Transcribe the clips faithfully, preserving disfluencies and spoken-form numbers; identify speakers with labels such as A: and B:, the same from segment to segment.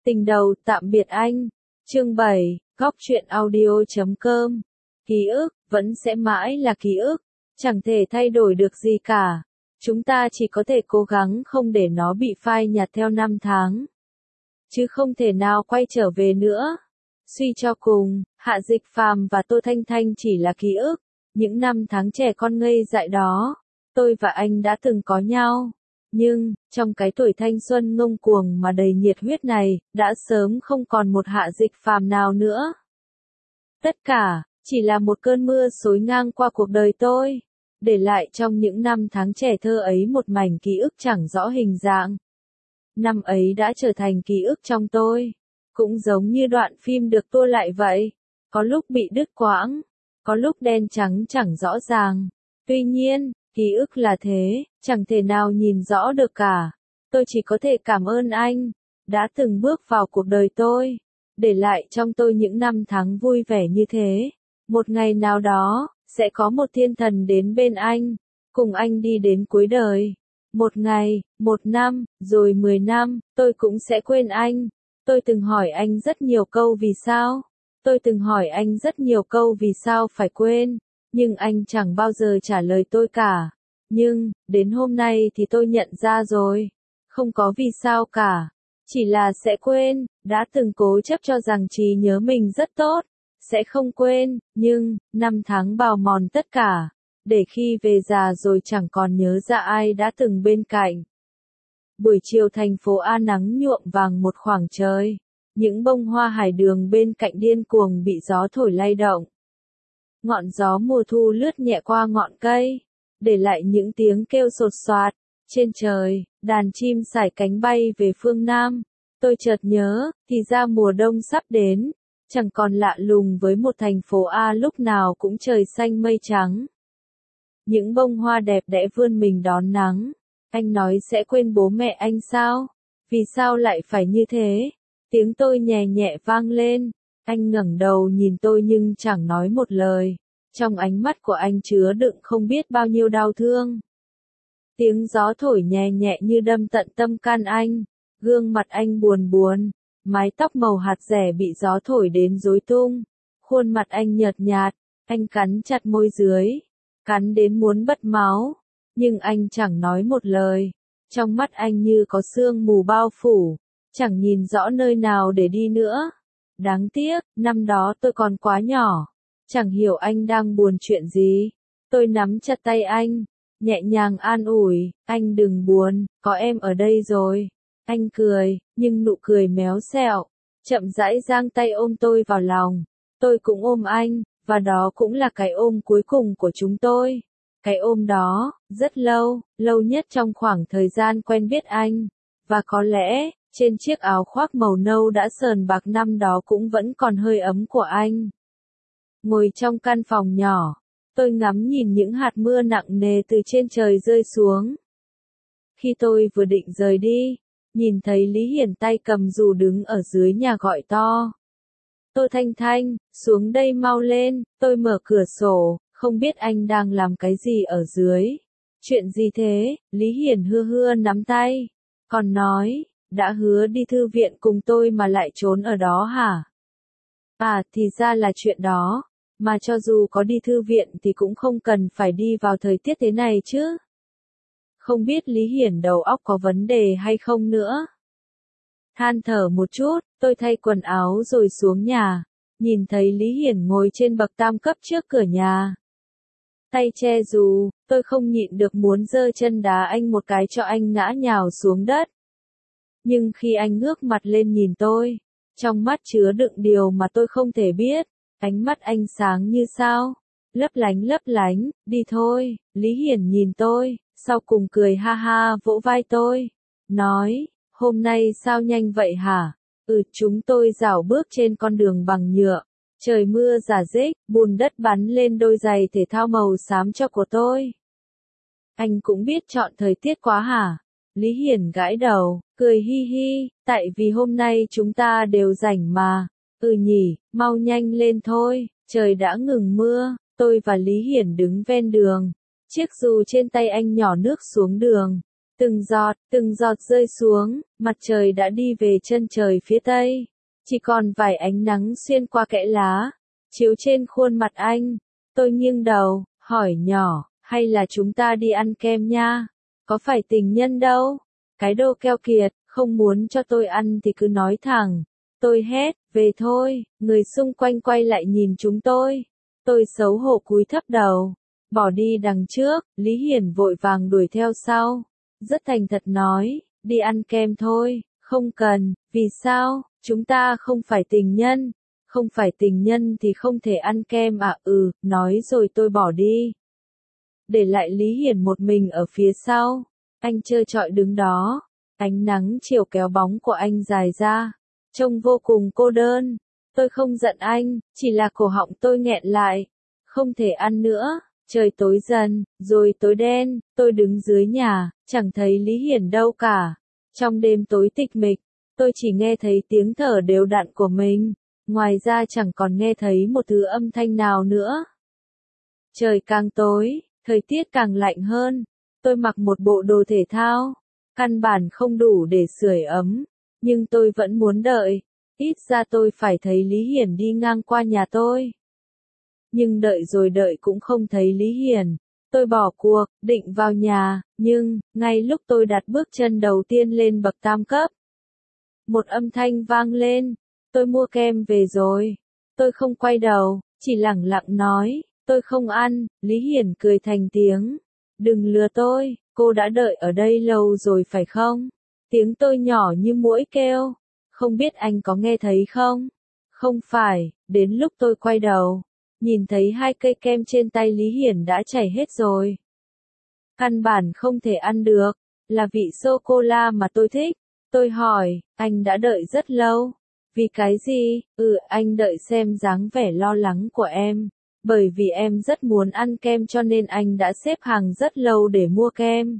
A: Tình đầu tạm biệt anh. Chương bảy, góc truyện audio chấm com. Ký ức, vẫn sẽ mãi là ký ức. Chẳng thể thay đổi được gì cả. Chúng ta chỉ có thể cố gắng không để nó bị phai nhạt theo năm tháng. Chứ không thể nào quay trở về nữa. Suy cho cùng, Hạ Dịch Phàm và Tô Thanh Thanh chỉ là ký ức. Những năm tháng trẻ con ngây dại đó, tôi và anh đã từng có nhau. Nhưng, trong cái tuổi thanh xuân ngông cuồng mà đầy nhiệt huyết này, đã sớm không còn một Hạ Dịch Phàm nào nữa. Tất cả, chỉ là một cơn mưa xối ngang qua cuộc đời tôi, để lại trong những năm tháng trẻ thơ ấy một mảnh ký ức chẳng rõ hình dạng. Năm ấy đã trở thành ký ức trong tôi, cũng giống như đoạn phim được tua lại vậy, có lúc bị đứt quãng, có lúc đen trắng chẳng rõ ràng. Tuy nhiên, ký ức là thế, chẳng thể nào nhìn rõ được cả. Tôi chỉ có thể cảm ơn anh, đã từng bước vào cuộc đời tôi, để lại trong tôi những năm tháng vui vẻ như thế. Một ngày nào đó, sẽ có một thiên thần đến bên anh, cùng anh đi đến cuối đời. Một ngày, một năm, rồi mười năm, tôi cũng sẽ quên anh. Tôi từng hỏi anh rất nhiều câu vì sao. Tôi từng hỏi anh rất nhiều câu vì sao phải quên. Nhưng anh chẳng bao giờ trả lời tôi cả. Nhưng, đến hôm nay thì tôi nhận ra rồi. Không có vì sao cả. Chỉ là sẽ quên, đã từng cố chấp cho rằng trí nhớ mình rất tốt. Sẽ không quên, nhưng, năm tháng bào mòn tất cả. Để khi về già rồi chẳng còn nhớ ra ai đã từng bên cạnh. Buổi chiều thành phố A nắng nhuộm vàng một khoảng trời. Những bông hoa hải đường bên cạnh điên cuồng bị gió thổi lay động. Ngọn gió mùa thu lướt nhẹ qua ngọn cây, để lại những tiếng kêu sột soạt. Trên trời, đàn chim sải cánh bay về phương Nam. Tôi chợt nhớ, thì ra mùa đông sắp đến. Chẳng còn lạ lùng với một thành phố A lúc nào cũng trời xanh mây trắng. Những bông hoa đẹp đẽ vươn mình đón nắng. Anh nói sẽ quên bố mẹ anh sao? Vì sao lại phải như thế? Tiếng tôi nhẹ nhẹ vang lên. Anh ngẩng đầu nhìn tôi nhưng chẳng nói một lời. Trong ánh mắt của anh chứa đựng không biết bao nhiêu đau thương. Tiếng gió thổi nhẹ nhẹ như đâm tận tâm can anh. Gương mặt anh buồn buồn. Mái tóc màu hạt rẻ bị gió thổi đến rối tung. Khuôn mặt anh nhợt nhạt. Anh cắn chặt môi dưới. Cắn đến muốn bật máu. Nhưng anh chẳng nói một lời. Trong mắt anh như có sương mù bao phủ. Chẳng nhìn rõ nơi nào để đi nữa. Đáng tiếc, năm đó tôi còn quá nhỏ. Chẳng hiểu anh đang buồn chuyện gì. Tôi nắm chặt tay anh. Nhẹ nhàng an ủi. Anh đừng buồn, có em ở đây rồi. Anh cười, nhưng nụ cười méo xẹo. Chậm rãi giang tay ôm tôi vào lòng. Tôi cũng ôm anh. Và đó cũng là cái ôm cuối cùng của chúng tôi. Cái ôm đó, rất lâu, lâu nhất trong khoảng thời gian quen biết anh. Và có lẽ, trên chiếc áo khoác màu nâu đã sờn bạc năm đó cũng vẫn còn hơi ấm của anh. Ngồi trong căn phòng nhỏ, tôi ngắm nhìn những hạt mưa nặng nề từ trên trời rơi xuống. Khi tôi vừa định rời đi, nhìn thấy Lý Hiển tay cầm dù đứng ở dưới nhà gọi to. Tô Thanh Thanh, xuống đây mau lên, tôi mở cửa sổ, không biết anh đang làm cái gì ở dưới. Chuyện gì thế? Lý Hiển hưa hưa nắm tay. Còn nói, đã hứa đi thư viện cùng tôi mà lại trốn ở đó hả? À, thì ra là chuyện đó. Mà cho dù có đi thư viện thì cũng không cần phải đi vào thời tiết thế này chứ. Không biết Lý Hiển đầu óc có vấn đề hay không nữa. Than thở một chút, tôi thay quần áo rồi xuống nhà. Nhìn thấy Lý Hiển ngồi trên bậc tam cấp trước cửa nhà. Tay che dù, tôi không nhịn được muốn giơ chân đá anh một cái cho anh ngã nhào xuống đất. Nhưng khi anh ngước mặt lên nhìn tôi, trong mắt chứa đựng điều mà tôi không thể biết. Ánh mắt anh sáng như sao, lấp lánh lấp lánh, đi thôi. Lý Hiển nhìn tôi, sau cùng cười ha ha vỗ vai tôi. Nói, hôm nay sao nhanh vậy hả? Ừ, chúng tôi dạo bước trên con đường bằng nhựa. Trời mưa rả rích, bùn đất bắn lên đôi giày thể thao màu xám cho của tôi. Anh cũng biết chọn thời tiết quá hả? Lý Hiển gãi đầu, cười hi hi, tại vì hôm nay chúng ta đều rảnh mà. Ừ nhỉ, mau nhanh lên thôi, trời đã ngừng mưa. Tôi và Lý Hiển đứng ven đường. Chiếc dù trên tay anh nhỏ nước xuống đường. Từng giọt, từng giọt rơi xuống, mặt trời đã đi về chân trời phía tây. Chỉ còn vài ánh nắng xuyên qua kẽ lá, chiếu trên khuôn mặt anh. Tôi nghiêng đầu, hỏi nhỏ, hay là chúng ta đi ăn kem nha? Có phải tình nhân đâu. Cái đồ keo kiệt, không muốn cho tôi ăn thì cứ nói thẳng. Tôi hét, về thôi, người xung quanh quay lại nhìn chúng tôi. Tôi xấu hổ cúi thấp đầu, bỏ đi đằng trước, Lý Hiển vội vàng đuổi theo sau. Rất thành thật nói, đi ăn kem thôi, không cần, vì sao, chúng ta không phải tình nhân. Không phải tình nhân thì không thể ăn kem à? Ừ, nói rồi tôi bỏ đi. Để lại Lý Hiển một mình ở phía sau. Anh trơ trọi đứng đó. Ánh nắng chiều kéo bóng của anh dài ra. Trông vô cùng cô đơn. Tôi không giận anh, chỉ là cổ họng tôi nghẹn lại. Không thể ăn nữa. Trời tối dần, rồi tối đen. Tôi đứng dưới nhà, chẳng thấy Lý Hiển đâu cả. Trong đêm tối tịch mịch, tôi chỉ nghe thấy tiếng thở đều đặn của mình. Ngoài ra chẳng còn nghe thấy một thứ âm thanh nào nữa. Trời càng tối, thời tiết càng lạnh hơn. Tôi mặc một bộ đồ thể thao, căn bản không đủ để sưởi ấm, nhưng tôi vẫn muốn đợi. Ít ra tôi phải thấy Lý Hiển đi ngang qua nhà tôi. Nhưng đợi rồi đợi cũng không thấy Lý Hiển. Tôi bỏ cuộc, định vào nhà, nhưng, ngay lúc tôi đặt bước chân đầu tiên lên bậc tam cấp, một âm thanh vang lên. Tôi mua kem về rồi. Tôi không quay đầu, chỉ lẳng lặng nói, tôi không ăn. Lý Hiển cười thành tiếng. Đừng lừa tôi, cô đã đợi ở đây lâu rồi phải không? Tiếng tôi nhỏ như muỗi kêu. Không biết anh có nghe thấy không? Không phải, đến lúc tôi quay đầu, nhìn thấy hai cây kem trên tay Lý Hiển đã chảy hết rồi. Căn bản không thể ăn được, là vị sô-cô-la mà tôi thích. Tôi hỏi, anh đã đợi rất lâu. Vì cái gì? Ừ, anh đợi xem dáng vẻ lo lắng của em. Bởi vì em rất muốn ăn kem cho nên anh đã xếp hàng rất lâu để mua kem.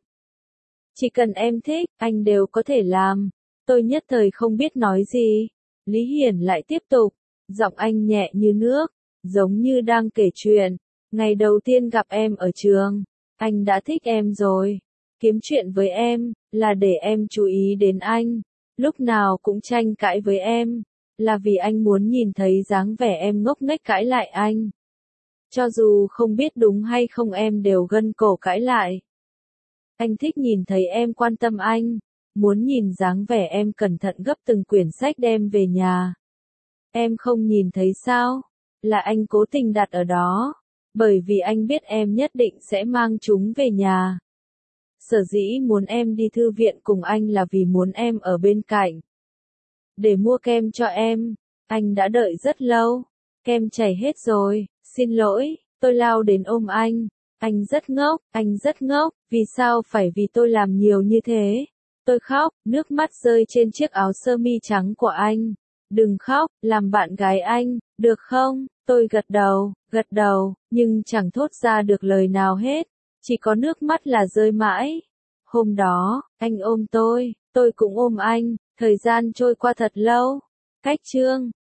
A: Chỉ cần em thích, anh đều có thể làm. Tôi nhất thời không biết nói gì. Lý Hiển lại tiếp tục. Giọng anh nhẹ như nước, giống như đang kể chuyện. Ngày đầu tiên gặp em ở trường, anh đã thích em rồi. Kiếm chuyện với em, là để em chú ý đến anh. Lúc nào cũng tranh cãi với em, là vì anh muốn nhìn thấy dáng vẻ em ngốc nghếch cãi lại anh. Cho dù không biết đúng hay không em đều gân cổ cãi lại. Anh thích nhìn thấy em quan tâm anh, muốn nhìn dáng vẻ em cẩn thận gấp từng quyển sách đem về nhà. Em không nhìn thấy sao? Là anh cố tình đặt ở đó, bởi vì anh biết em nhất định sẽ mang chúng về nhà. Sở dĩ muốn em đi thư viện cùng anh là vì muốn em ở bên cạnh. Để mua kem cho em, anh đã đợi rất lâu. Kem chảy hết rồi, xin lỗi, tôi lao đến ôm anh. Anh rất ngốc, anh rất ngốc, vì sao phải vì tôi làm nhiều như thế? Tôi khóc, nước mắt rơi trên chiếc áo sơ mi trắng của anh. Đừng khóc, làm bạn gái anh, được không? Tôi gật đầu, gật đầu, nhưng chẳng thốt ra được lời nào hết. Chỉ có nước mắt là rơi mãi. Hôm đó, anh ôm tôi, tôi cũng ôm anh, thời gian trôi qua thật lâu. Cách chương